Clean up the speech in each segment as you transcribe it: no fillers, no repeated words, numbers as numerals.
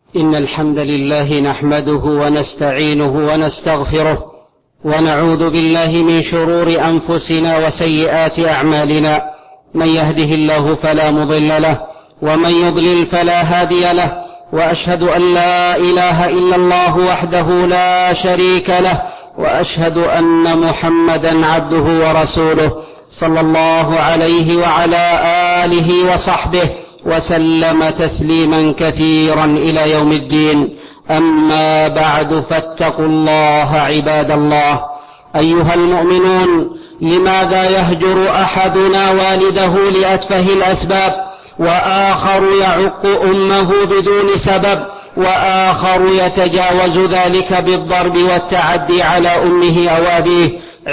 إن الحمد لله نحمده ونستعينه ونستغفره ونعوذ بالله من شرور أنفسنا وسيئات أعمالنا. من يهده الله فلا مضل له ومن يضلل فلا هادي له، وأشهد أن لا إله إلا الله وحده لا شريك له، وأشهد أن محمدا عبده ورسوله صلى الله عليه وعلى آله وصحبه وسلم تسليما كثيرا إلى يوم الدين. أما بعد، فاتقوا الله عباد الله. أيها المؤمنون، لماذا يهجر أحدنا والده لأتفه الأسباب، وآخر يعق أمه بدون سبب، وآخر يتجاوز ذلك بالضرب والتعدي على أمه أو أبيه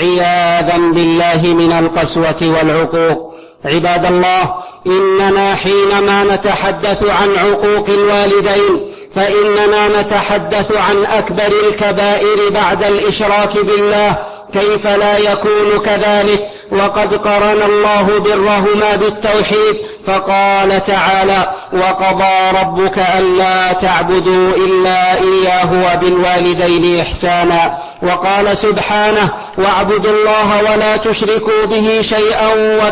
عياذا بالله من القسوة والعقوق؟ عباد الله، إننا حينما نتحدث عن عقوق الوالدين فإننا نتحدث عن أكبر الكبائر بعد الإشراك بالله. كيف لا يكون كذلك وقد قرن الله برهما بالتوحيد، فقال تعالى: وقضى ربك ألا تعبدوا إلا إياه وبالوالدين إحسانا. وقال سبحانه: واعبدوا الله ولا تشركوا به شيئا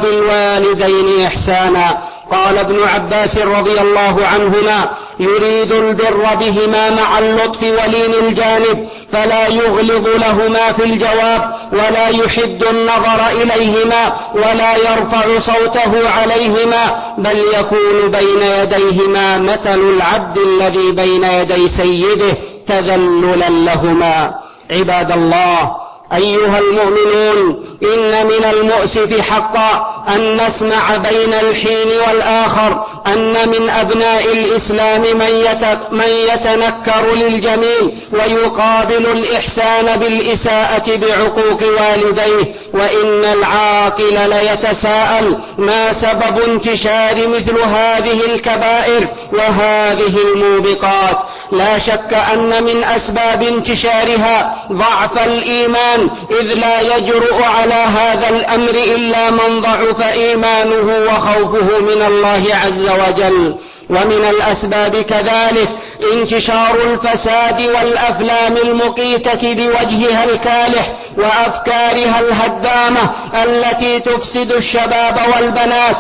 وبالوالدين إحسانا. قال ابن عباس رضي الله عنهما: يريد البر بهما مع اللطف ولين الجانب، فلا يغلظ لهما في الجواب، ولا يحد النظر إليهما، ولا يرفع صوته عليهما، بل يكون بين يديهما مثل العبد الذي بين يدي سيده تذللا لهما. عباد الله، أيها المؤمنون، إن من المؤسف حقا أن نسمع بين الحين والآخر أن من أبناء الإسلام من يتنكر للجميل ويقابل الإحسان بالإساءة بعقوق والديه. وإن العاقل ليتساءل: ما سبب انتشار مثل هذه الكبائر وهذه الموبقات؟ لا شك أن من أسباب انتشارها ضعف الإيمان، إذ لا يجرؤ على هذا الأمر إلا من ضعف إيمانه وخوفه من الله عز وجل. ومن الأسباب كذلك انتشار الفساد والأفلام المقيتة بوجهها الكالح وأفكارها الهدامة التي تفسد الشباب والبنات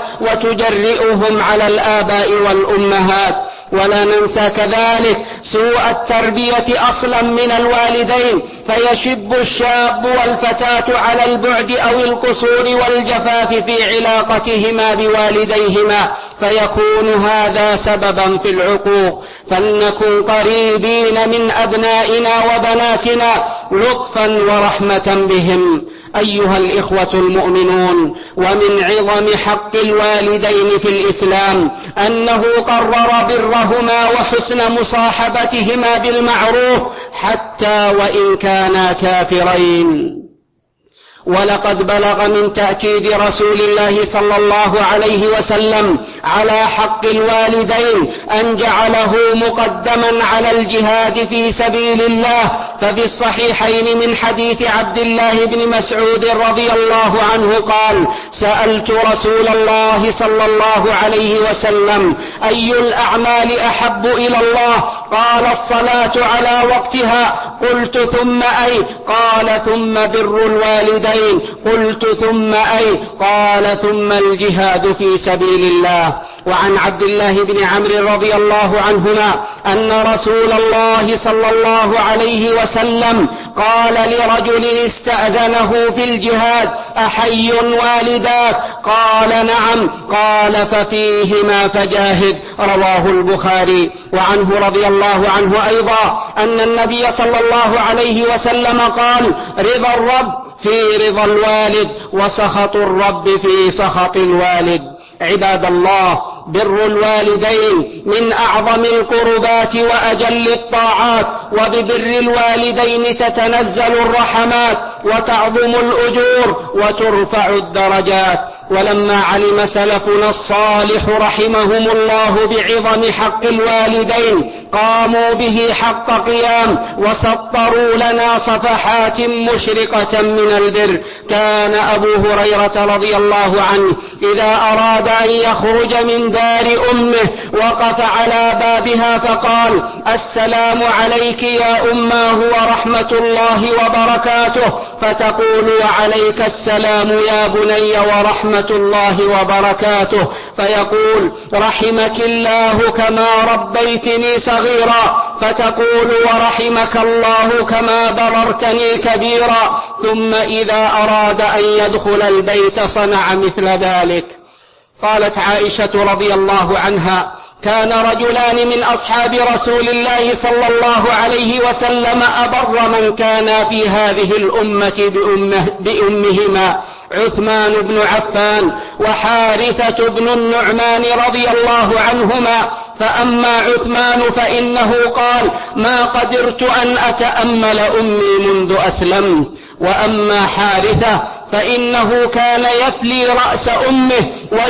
وتجرئهم على الآباء والأمهات. ولا ننسى كذلك سوء التربية أصلا من الوالدين، فيشب الشاب والفتاة على البعد أو القصور والجفاف في علاقتهما بوالديهما، فيكون هذا سببا في العقوق. فلنكن قريبين من أبنائنا وبناتنا لطفا ورحمة بهم. أيها الإخوة المؤمنون، ومن عظم حق الوالدين في الإسلام أنه قرر برهما وحسن مصاحبتهما بالمعروف حتى وإن كانا كافرين. ولقد بلغ من تأكيد رسول الله صلى الله عليه وسلم على حق الوالدين أن جعله مقدما على الجهاد في سبيل الله. ففي الصحيحين من حديث عبد الله بن مسعود رضي الله عنه قال: سألت رسول الله صلى الله عليه وسلم: أي الأعمال أحب إلى الله؟ قال: الصلاة على وقتها. قلت: ثم أي؟ قال: ثم بر الوالدين. قلت: ثم أي؟ قال: ثم الجهاد في سبيل الله. وعن عبد الله بن عمرو رضي الله عنهما أن رسول الله صلى الله عليه وسلم قال لرجل استأذنه في الجهاد: أحي والداك؟ قال: نعم. قال: ففيهما فجاهد. رواه البخاري. وعنه رضي الله عنه أيضا أن النبي صلى الله عليه وسلم قال: رضا الرب في رضا الوالد، وسخط الرب في سخط الوالد. عباد الله، بر الوالدين من أعظم القربات وأجل الطاعات، وببر الوالدين تتنزل الرحمات وتعظم الأجور وترفع الدرجات. ولما علم سلفنا الصالح رحمهم الله بعظم حق الوالدين قاموا به حق قيام وسطروا لنا صفحات مشرقة من البر. كان أبو هريرة رضي الله عنه إذا أراد أن يخرج من دار أمه وقف على بابها فقال: السلام عليك يا أماه ورحمة الله وبركاته، فتقول: وعليك السلام يا بني ورحمة الله وبركاته، فيقول: رحمك الله كما ربيتني صغيرا، فتقول: ورحمك الله كما بررتني كبيرا. ثم إذا أراد أن يدخل البيت صنع مثل ذلك. قالت عائشة رضي الله عنها: كان رجلان من أصحاب رسول الله صلى الله عليه وسلم أبر من كان في هذه الأمة بأمهما، عثمان بن عفان وحارثة بن النعمان رضي الله عنهما. فأما عثمان فإنه قال: ما قدرت أن أتأمل أمي منذ أسلمت. وأما حارثة فإنه كان يفلي رأس أمه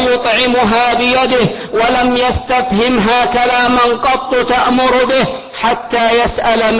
ويطعمها بيده، ولم يستفهمها كلاما قط تأمر به حتى يسأل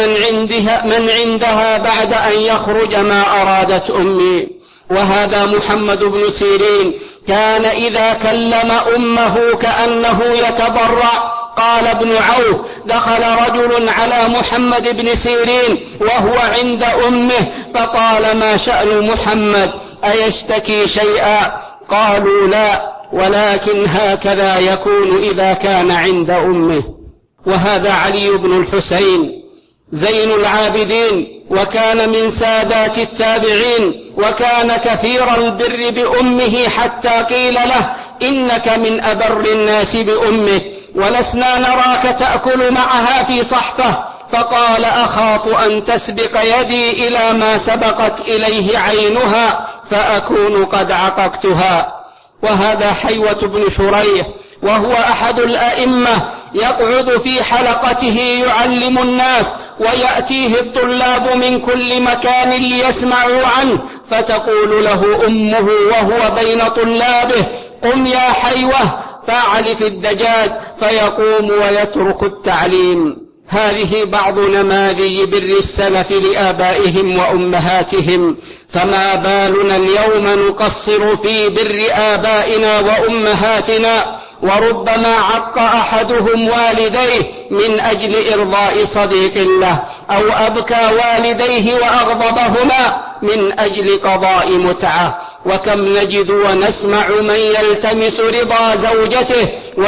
من عندها بعد أن يخرج ما أرادت أمي. وهذا محمد بن سيرين كان إذا كلم أمه كأنه يتضرع. قال ابن عوف: دخل رجل على محمد بن سيرين وهو عند أمه فقال: ما شأن محمد؟ أيشتكي شيئا؟ قالوا: لا، ولكن هكذا يكون إذا كان عند أمه. وهذا علي بن الحسين زين العابدين، وكان من سادات التابعين، وكان كثير البر بأمه حتى قيل له: إنك من أبر الناس بأمك، ولسنا نراك تأكل معها في صحفة. فقال: أخاف أن تسبق يدي إلى ما سبقت إليه عينها فأكون قد عققتها. وهذا حيوة بن شريح، وهو أحد الأئمة، يقعد في حلقته يعلم الناس، ويأتيه الطلاب من كل مكان ليسمعوا عنه، فتقول له أمه وهو بين طلابه: قم يا حيوة فاعلف الدجاج، فيقوم ويترك التعليم. هذه بعض نماذج بر السلف لآبائهم وأمهاتهم، فما بالنا اليوم نقصر في بر آبائنا وأمهاتنا، وربما عق أحدهم والديه من أجل إرضاء صديق له، أو أبكى والديه وأغضبهما من أجل قضاء متعة. وكم نجد ونسمع من يلتمس رضا زوجته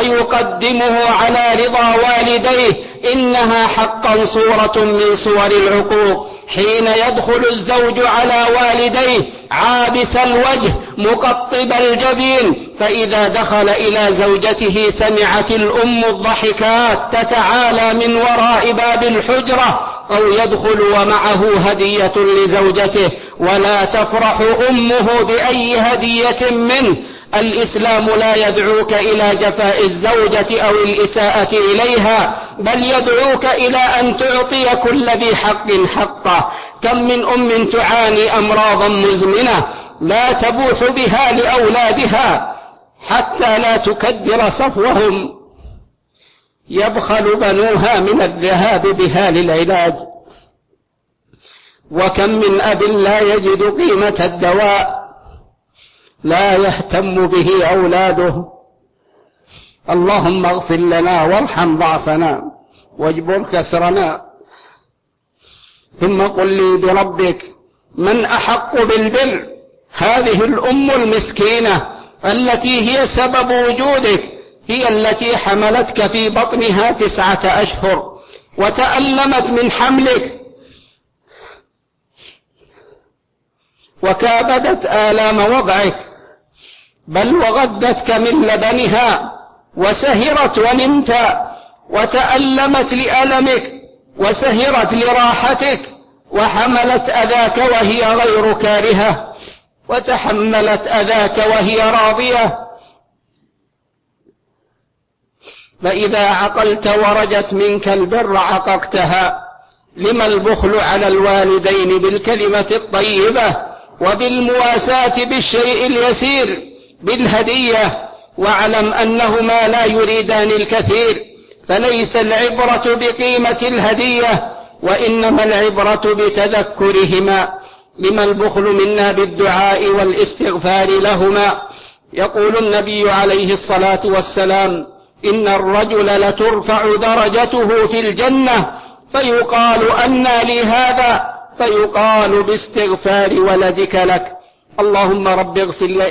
ويقدمه على رضا والديه. إنها حقا صورة من صور العقوق، حين يدخل الزوج على والديه عابس الوجه مقطب الجبين، فإذا دخل إلى زوجته سمعت الأم الضحكات تتعالى من وراء باب الحجرة، أو يدخل ومعه هدية لزوجته ولا تفرح أمه بأي هدية منه. الإسلام لا يدعوك إلى جفاء الزوجة أو الإساءة إليها، بل يدعوك إلى أن تعطي كل ذي حق حقه. كم من أم تعاني أمراضا مزمنة لا تبوح بها لأولادها حتى لا تكدر صفوهم، يبخل بنوها من الذهاب بها للعلاج. وكم من أب لا يجد قيمة الدواء لا يهتم به أولاده. اللهم اغفر لنا وارحم ضعفنا واجبر كسرنا. ثم قل لي بربك من أحق بالبر؟ هذه الأم المسكينة التي هي سبب وجودك، هي التي حملتك في بطنها 9 أشهر وتألمت من حملك وكابدت آلام وضعك، بل وغدتك من لبنها وسهرت ونمت، وتألمت لألمك وسهرت لراحتك، وحملت أذاك وهي غير كارهة، وتحملت أذاك وهي راضية. فإذا عقلت ورجت منك البر عققتها. لما البخل على الوالدين بالكلمة الطيبة وبالمواساة بالشيء اليسير بالهدية؟ واعلم أنهما لا يريدان الكثير، فليس العبرة بقيمة الهدية، وإنما العبرة بتذكرهما. لما البخل منا بالدعاء والاستغفار لهما؟ يقول النبي عليه الصلاة والسلام: إن الرجل لترفع درجته في الجنة فيقال أنى لي هذا؟ فيقال باستغفار ولدك لك. اللهم رب اغفر لي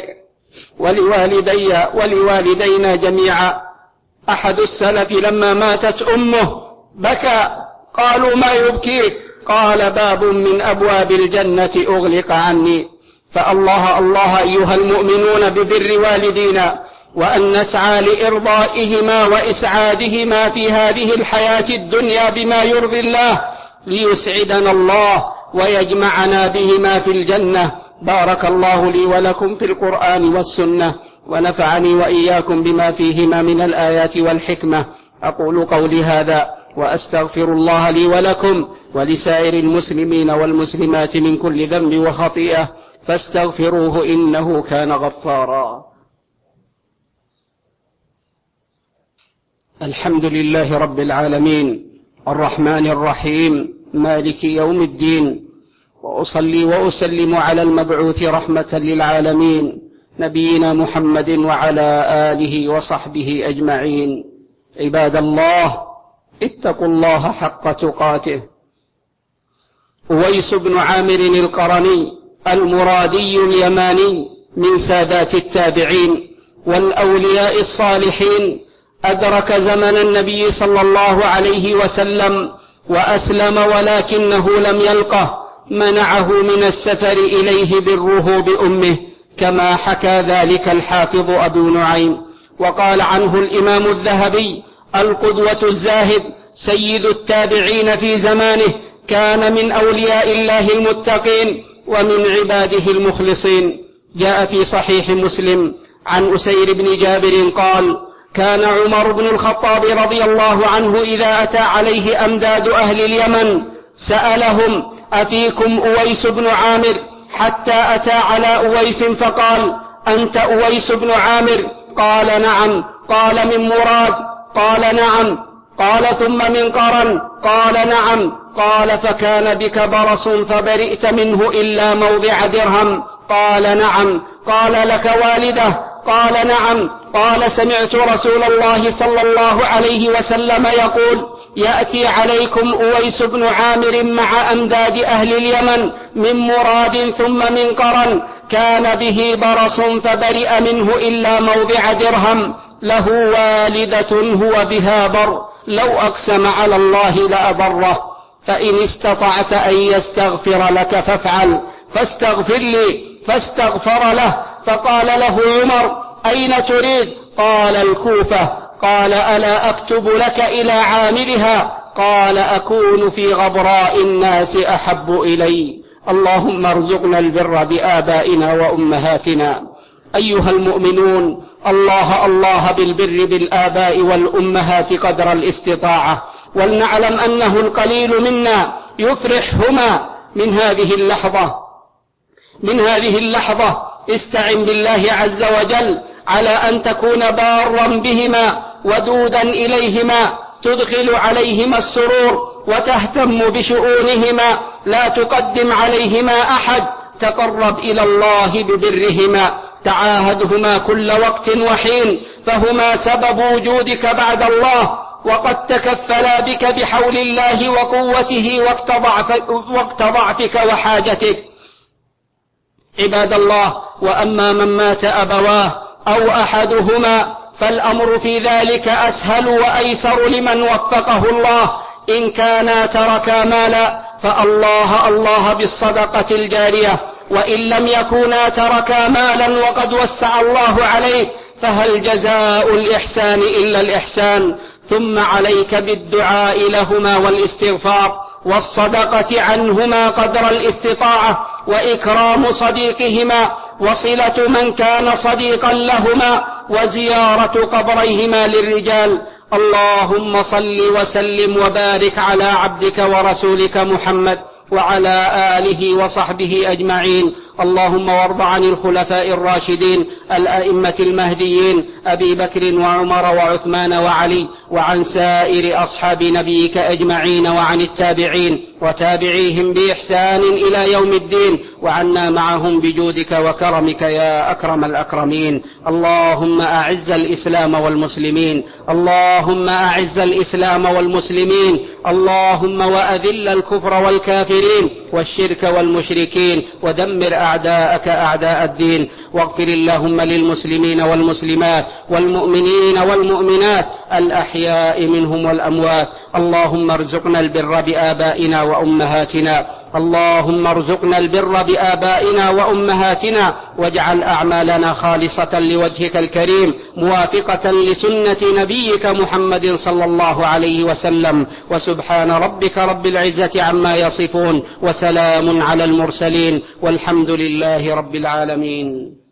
ولوالدينا جميعا. أحد السلف لما ماتت أمه بكى، قالوا: ما يبكيك؟ قال: باب من أبواب الجنة أغلق عني. فالله الله أيها المؤمنون ببر والدينا، وأن نسعى لإرضائهما وإسعادهما في هذه الحياة الدنيا بما يرضي الله، ليسعدنا الله ويجمعنا بهما في الجنة. بارك الله لي ولكم في القرآن والسنة، ونفعني وإياكم بما فيهما من الآيات والحكمة. أقول قولي هذا وأستغفر الله لي ولكم ولسائر المسلمين والمسلمات من كل ذنب وخطيئة، فاستغفروه إنه كان غفارا. الحمد لله رب العالمين، الرحمن الرحيم، مالك يوم الدين، وأصلي وأسلم على المبعوث رحمة للعالمين، نبينا محمد وعلى آله وصحبه أجمعين. عباد الله، اتقوا الله حق تقاته. أويس بن عامر القرني المرادي اليماني من سادات التابعين والأولياء الصالحين، أدرك زمن النبي صلى الله عليه وسلم وأسلم، ولكنه لم يلقه، منعه من السفر إليه بره بأمه، كما حكى ذلك الحافظ أبو نعيم. وقال عنه الإمام الذهبي: القدوة الزاهد سيد التابعين في زمانه، كان من أولياء الله المتقين ومن عباده المخلصين. جاء في صحيح مسلم عن أسير بن جابر قال: كان عمر بن الخطاب رضي الله عنه إذا أتى عليه أمداد أهل اليمن سألهم: أفيكم أويس بن عامر؟ حتى أتى على أويس فقال: أنت أويس بن عامر؟ قال: نعم. قال: من مراد؟ قال: نعم. قال: ثم من قرن؟ قال: نعم. قال: فكان بك برص فبرئت منه إلا موضع درهم؟ قال: نعم. قال: لك والدة؟ قال: نعم. قال: سمعت رسول الله صلى الله عليه وسلم يقول: يأتي عليكم أويس بن عامر مع أمداد أهل اليمن من مراد ثم من قرن، كان به برص فبرئ منه إلا موضع درهم، له والدة هو بها بر، لو أقسم على الله لأبره، فإن استطعت أن يستغفر لك فافعل، فاستغفر لي. فاستغفر له. فقال له عمر: أين تريد؟ قال: الكوفة. قال: ألا أكتب لك إلى عاملها؟ قال: أكون في غبراء الناس أحب إلي. اللهم ارزقنا البر بآبائنا وأمهاتنا. أيها المؤمنون، الله بالبر بالآباء والأمهات قدر الاستطاعة، ولنعلم أنه القليل منا يفرحهما من هذه اللحظة. استعن بالله عز وجل على أن تكون بارا بهما ودودا إليهما، تدخل عليهما السرور وتهتم بشؤونهما، لا تقدم عليهما أحد. تقرب إلى الله ببرهما، تعاهدهما كل وقت وحين، فهما سبب وجودك بعد الله، وقد تكفلا بك بحول الله وقوته وقت ضعفك وحاجتك. عباد الله، وأما من مات أبواه أو أحدهما فالأمر في ذلك أسهل وأيسر لمن وفقه الله. إن كانا تركا مالا فالله بالصدقة الجارية، وإن لم يكونا تركا مالا وقد وسع الله عليه فهل جزاء الإحسان إلا الإحسان. ثم عليك بالدعاء لهما والاستغفار والصدقة عنهما قدر الاستطاعة، وإكرام صديقهما، وصلة من كان صديقا لهما، وزيارة قبريهما للرجال. اللهم صل وسلم وبارك على عبدك ورسولك محمد وعلى آله وصحبه أجمعين. اللهم وارض عن الخلفاء الراشدين الأئمة المهديين أبي بكر وعمر وعثمان وعلي، وعن سائر أصحاب نبيك أجمعين، وعن التابعين وتابعيهم بإحسان إلى يوم الدين، وعنا معهم بجودك وكرمك يا أكرم الأكرمين. اللهم أعز الإسلام والمسلمين، اللهم أعز الإسلام والمسلمين، اللهم وأذل الكفر والكافرين والشرك والمشركين، ودمر أعداءك أعداء الدين. واغفر اللهم للمسلمين والمسلمات والمؤمنين والمؤمنات الأحياء منهم والأموات. اللهم ارزقنا البر بآبائنا وأمهاتنا، اللهم ارزقنا البر بآبائنا وأمهاتنا، واجعل أعمالنا خالصة لوجهك الكريم موافقة لسنة نبيك محمد صلى الله عليه وسلم. وسبحان ربك رب العزة عما يصفون، وسلام على المرسلين، والحمد لله رب العالمين.